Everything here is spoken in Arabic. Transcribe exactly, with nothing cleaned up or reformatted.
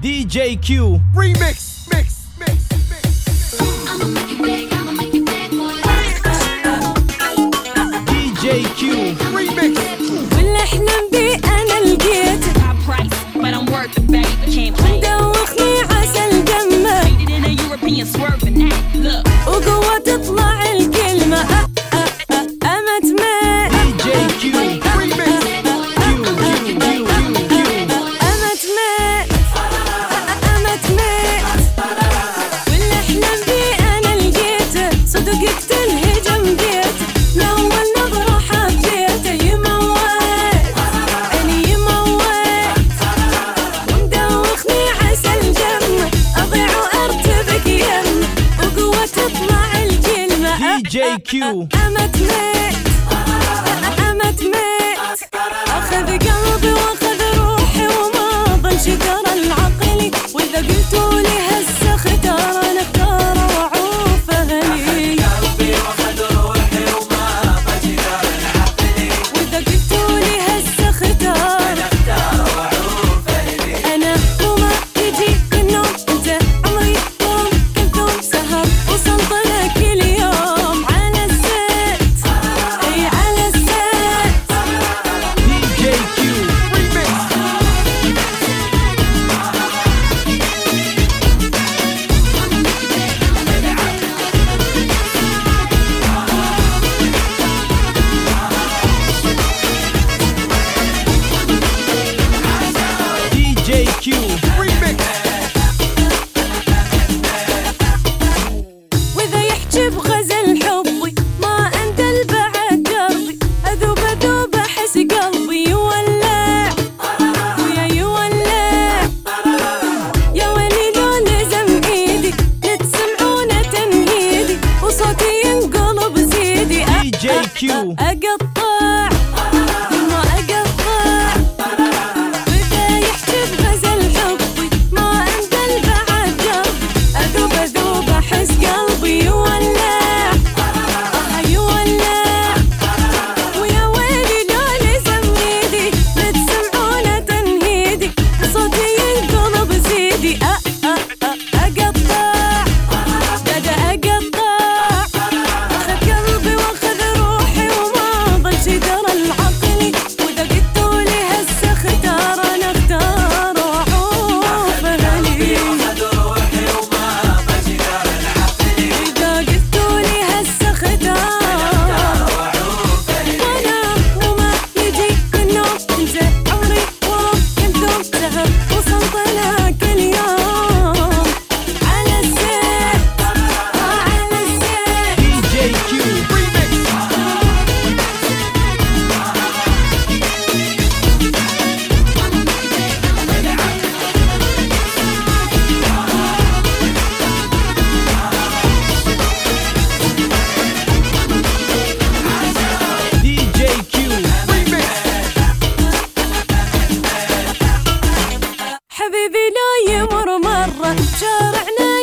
دي جي كيو ريميكس ميكس ميكس دي جي كيو ريميكس. واللي احلم بيه انا لقيته مدوخني عسل دمه وقوة تطلع الكلمة أ- أ- أ- أمت ما دي جي كيو ريميكس. كيو كيو كيو كيو كيو أمت ما أمت ما واللي احلم بيه انا لقيته صدق يقتل هجم بيته لأول نظرة حبيته يموت عيني يموت ومدوخني عسل دمه أضيع وأرتبك يمه وقوة تطلع الكلمة دي جي كيو أمت ميت أمت ميت أخذ قلبي وأخذ روحي وما ظل شكر العقلي وإذا قلتوا لي هسه اختار أنا اختار وأعوف أهلي وإذا قلتوا لي هسه اختار أنا وما يجي النوم أنت عمري يوم كلثوم سهر وصلت لك اليوم على الست أي على الست دي جي كيو دي جي كيو ريميكس. وإذا يحجب غزل حبي ما أندل بعد دربي أذوب أذوب أحس قلبي يولع ويا يولع يا ويلي لو لزم إيدي لتسمعون تنهيدي وصوتي ينقلب زيدي دي جي كيو أقطع ما أقطع وإذا يحجب غزل حبي ما أندل بعد دربي أذوب أذوب أحس قلبي يولع آه يولع ويا ويلي لو لزم إيدي لتسمعون تنهيدي صوتي ينقلب زيدي أ أ أ أقطع بدأ أقطع أخذ قلبي وأخذ روحي وما ظل شدر العقلي وإذا قلتوا لي هسه اختار أنا اختار وأعوف أهلي إذا قلتوا لي هسه اختار وأنا وما يجي النوم أنت عمري وروح كلثوم سهر وصلت لك اليوم على السيف على السيف دي جي كيو ريميكس. دي جي كيو ريميكس. حبيبي لا يمر مرة شارعنا